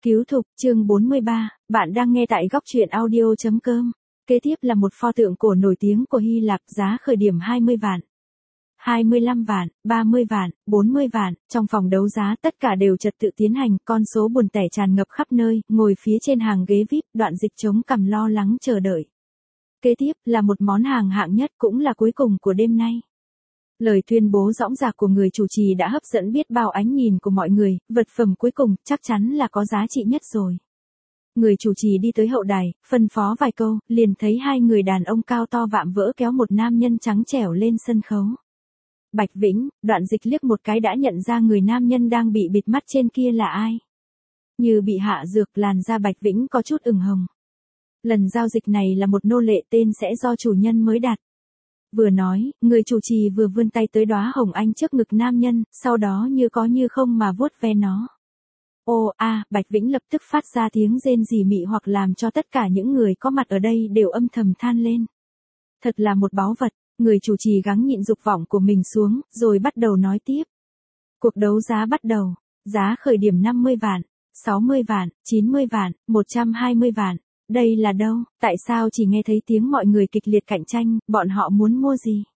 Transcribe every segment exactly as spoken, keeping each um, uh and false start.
Cứu thục, chương bốn mươi ba, bạn đang nghe tại góc truyện audio chấm com. Kế tiếp là một pho tượng cổ nổi tiếng của Hy Lạp, giá khởi điểm hai mươi vạn, hai mươi lăm vạn, ba mươi vạn, bốn mươi vạn, trong phòng đấu giá tất cả đều trật tự tiến hành, con số buồn tẻ tràn ngập khắp nơi, ngồi phía trên hàng ghế vi ai pi, Đoạn Dịch chống cằm lo lắng chờ đợi. Kế tiếp là một món hàng hạng nhất cũng là cuối cùng của đêm nay. Lời tuyên bố dõng dạc của người chủ trì đã hấp dẫn biết bao ánh nhìn của mọi người, vật phẩm cuối cùng chắc chắn là có giá trị nhất rồi. Người chủ trì đi tới hậu đài, phân phó vài câu, liền thấy hai người đàn ông cao to vạm vỡ kéo một nam nhân trắng trẻo lên sân khấu. Bạch Vĩnh, Đoạn Dịch liếc một cái đã nhận ra người nam nhân đang bị bịt mắt trên kia là ai. Như bị hạ dược, làn da Bạch Vĩnh có chút ửng hồng. Lần giao dịch này là một nô lệ, tên sẽ do chủ nhân mới đặt. Vừa nói, người chủ trì vừa vươn tay tới đóa hồng anh trước ngực nam nhân, sau đó như có như không mà vuốt ve nó. Ô a, à, Bạch Vĩnh lập tức phát ra tiếng rên rỉ mị hoặc làm cho tất cả những người có mặt ở đây đều âm thầm than lên. Thật là một báu vật, người chủ trì gắng nhịn dục vọng của mình xuống, rồi bắt đầu nói tiếp. Cuộc đấu giá bắt đầu, giá khởi điểm năm mươi vạn, sáu mươi vạn, chín mươi vạn, một trăm hai mươi vạn. Đây là đâu, tại sao chỉ nghe thấy tiếng mọi người kịch liệt cạnh tranh, bọn họ muốn mua gì?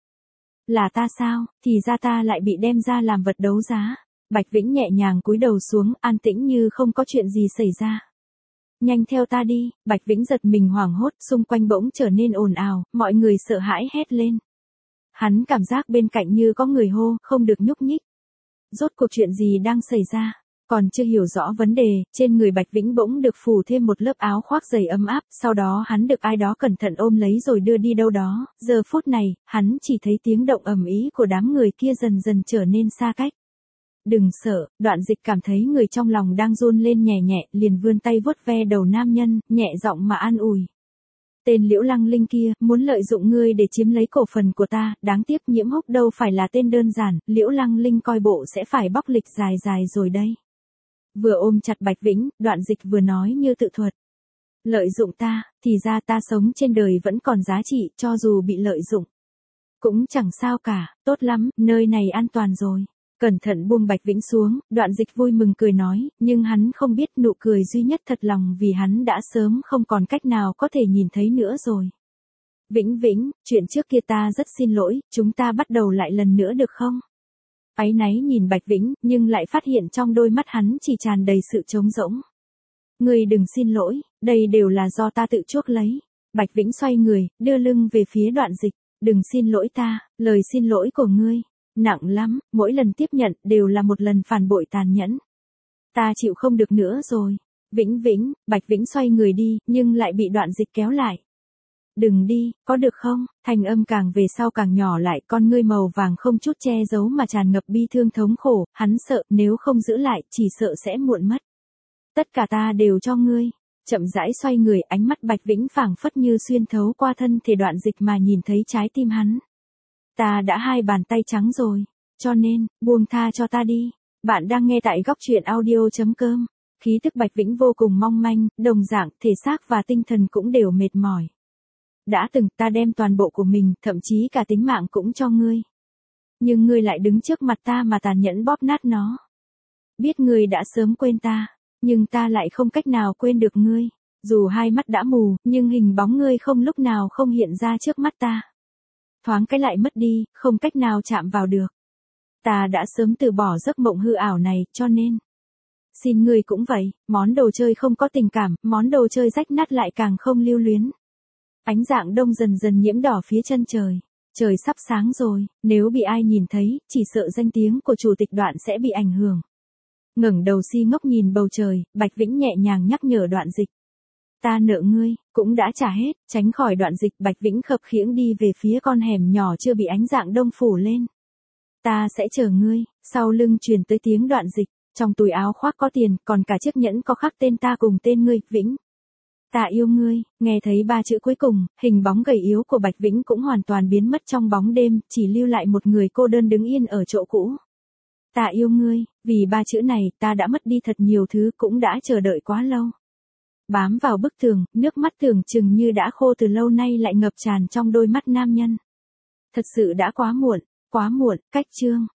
Là ta sao, thì ra ta lại bị đem ra làm vật đấu giá. Bạch Vĩnh nhẹ nhàng cúi đầu xuống, an tĩnh như không có chuyện gì xảy ra. Nhanh theo ta đi, Bạch Vĩnh giật mình hoảng hốt, xung quanh bỗng trở nên ồn ào, mọi người sợ hãi hét lên. Hắn cảm giác bên cạnh như có người hô, không được nhúc nhích. Rốt cuộc chuyện gì đang xảy ra? Còn chưa hiểu rõ vấn đề, trên người Bạch Vĩnh bỗng được phủ thêm một lớp áo khoác dày ấm áp, sau đó hắn được ai đó cẩn thận ôm lấy rồi đưa đi đâu đó, giờ phút này, hắn chỉ thấy tiếng động ầm ĩ của đám người kia dần dần trở nên xa cách. Đừng sợ, Đoạn Dịch cảm thấy người trong lòng đang run lên nhẹ nhẹ, liền vươn tay vuốt ve đầu nam nhân, nhẹ giọng mà an ủi. Tên Liễu Lăng Linh kia, muốn lợi dụng ngươi để chiếm lấy cổ phần của ta, đáng tiếc Nhiễm Húc đâu phải là tên đơn giản, Liễu Lăng Linh coi bộ sẽ phải bóc lịch dài dài rồi đây. Vừa ôm chặt Bạch Vĩnh, Đoạn Dịch vừa nói như tự thuật. Lợi dụng ta, thì ra ta sống trên đời vẫn còn giá trị, cho dù bị lợi dụng. Cũng chẳng sao cả, tốt lắm, nơi này an toàn rồi. Cẩn thận buông Bạch Vĩnh xuống, Đoạn Dịch vui mừng cười nói, nhưng hắn không biết nụ cười duy nhất thật lòng vì hắn đã sớm không còn cách nào có thể nhìn thấy nữa rồi. Vĩnh Vĩnh, chuyện trước kia ta rất xin lỗi, chúng ta bắt đầu lại lần nữa được không? Áy náy nhìn Bạch Vĩnh, nhưng lại phát hiện trong đôi mắt hắn chỉ tràn đầy sự trống rỗng. Ngươi đừng xin lỗi, đây đều là do ta tự chuốc lấy. Bạch Vĩnh xoay người, đưa lưng về phía Đoạn Dịch, đừng xin lỗi ta, lời xin lỗi của ngươi nặng lắm, mỗi lần tiếp nhận đều là một lần phản bội tàn nhẫn. Ta chịu không được nữa rồi. Vĩnh Vĩnh, Bạch Vĩnh xoay người đi, nhưng lại bị Đoạn Dịch kéo lại. Đừng đi, có được không? Thanh âm càng về sau càng nhỏ lại, con ngươi màu vàng không chút che giấu mà tràn ngập bi thương thống khổ, hắn sợ, nếu không giữ lại, chỉ sợ sẽ muộn mất. Tất cả ta đều cho ngươi. Chậm rãi xoay người, ánh mắt Bạch Vĩnh phảng phất như xuyên thấu qua thân thể Đoạn Dịch mà nhìn thấy trái tim hắn. Ta đã hai bàn tay trắng rồi, cho nên, buông tha cho ta đi. Bạn đang nghe tại góc truyện audio chấm com. Khí tức Bạch Vĩnh vô cùng mong manh, đồng dạng, thể xác và tinh thần cũng đều mệt mỏi. Đã từng, ta đem toàn bộ của mình, thậm chí cả tính mạng cũng cho ngươi. Nhưng ngươi lại đứng trước mặt ta mà tàn nhẫn bóp nát nó. Biết ngươi đã sớm quên ta, nhưng ta lại không cách nào quên được ngươi. Dù hai mắt đã mù, nhưng hình bóng ngươi không lúc nào không hiện ra trước mắt ta. Thoáng cái lại mất đi, không cách nào chạm vào được. Ta đã sớm từ bỏ giấc mộng hư ảo này, cho nên. Xin ngươi cũng vậy, món đồ chơi không có tình cảm, món đồ chơi rách nát lại càng không lưu luyến. Ánh dạng đông dần dần nhiễm đỏ phía chân trời. Trời sắp sáng rồi, nếu bị ai nhìn thấy, chỉ sợ danh tiếng của chủ tịch Đoạn sẽ bị ảnh hưởng. Ngẩng đầu si ngốc nhìn bầu trời, Bạch Vĩnh nhẹ nhàng nhắc nhở Đoạn Dịch. Ta nợ ngươi, cũng đã trả hết, tránh khỏi Đoạn Dịch, Bạch Vĩnh khập khiễng đi về phía con hẻm nhỏ chưa bị ánh dạng đông phủ lên. Ta sẽ chờ ngươi, sau lưng truyền tới tiếng Đoạn Dịch, trong túi áo khoác có tiền, còn cả chiếc nhẫn có khắc tên ta cùng tên ngươi, Vĩnh. Ta yêu ngươi, nghe thấy ba chữ cuối cùng, hình bóng gầy yếu của Bạch Vĩnh cũng hoàn toàn biến mất trong bóng đêm, chỉ lưu lại một người cô đơn đứng yên ở chỗ cũ. Ta yêu ngươi, vì ba chữ này, ta đã mất đi thật nhiều thứ, cũng đã chờ đợi quá lâu. Bám vào bức tường, nước mắt tưởng chừng như đã khô từ lâu nay lại ngập tràn trong đôi mắt nam nhân. Thật sự đã quá muộn, quá muộn, cách chương.